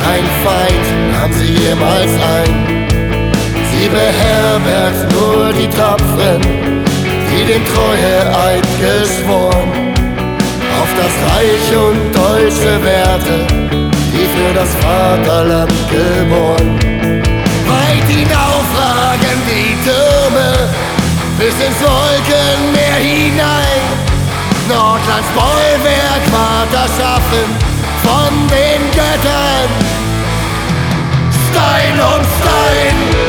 kein Feind nahm sie jemals ein. Sie beherbergt nur die Tapferen, die den Treueeid geschworen, auf das Reich und deutsche Werte, die für das Vaterland geboren. Weit hinauf ragen die Türme, bis ins Wolkenmeer hinein. Nordlands Bollwerk ward erschaffen von den Göttern. Stein um Stein.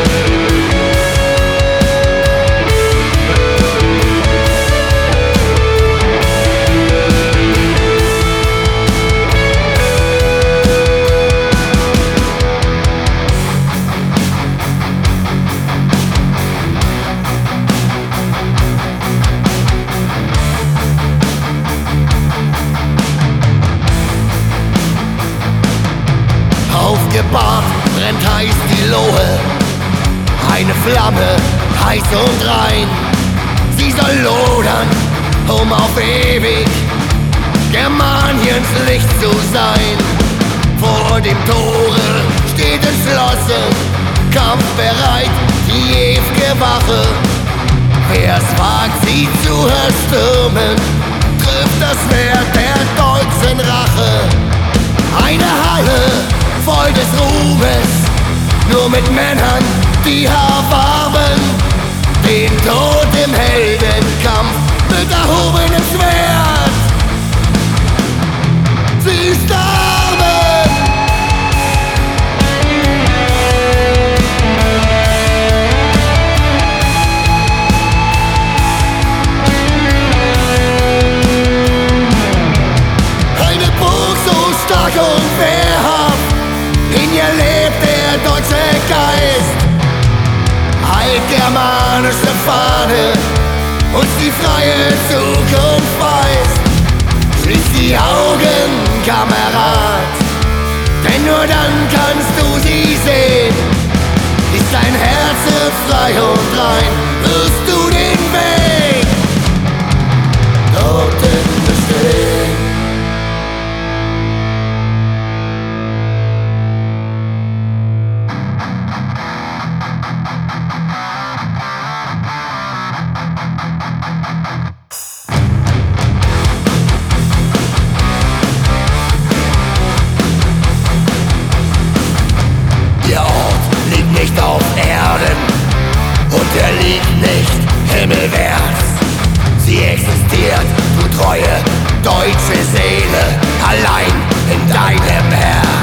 Aufgebahrt brennt heiß die Lohe, eine Flamme, heiß und rein. Sie soll lodern, um auf ewig Germaniens Licht zu sein. Vor dem Tore steht entschlossen, kampfbereit die ew'ge Wache. Wer's wagt, sie zu erstürmen, trifft das Schwert der deutschen Rache. Eine Halle voll des Ruhmes, nur mit Männern, die erwarben den Tod im Heldenkampf mit erhobenem Schwert. Sie starben. Eine Burg so stark und wehrhaft, in ihr lebt der deutsche Geist. Altgermanische Fahne, uns die freie Zukunft weist. Schließ die Augen, Kamerad, denn nur dann kannst du sie sehen. Ist dein Herz frei und rein, wirst du den Weg dorthin bestehen. Nicht auf Erden und er liegt nicht himmelwärts. Sie existiert, du treue deutsche Seele, allein in deinem Herz.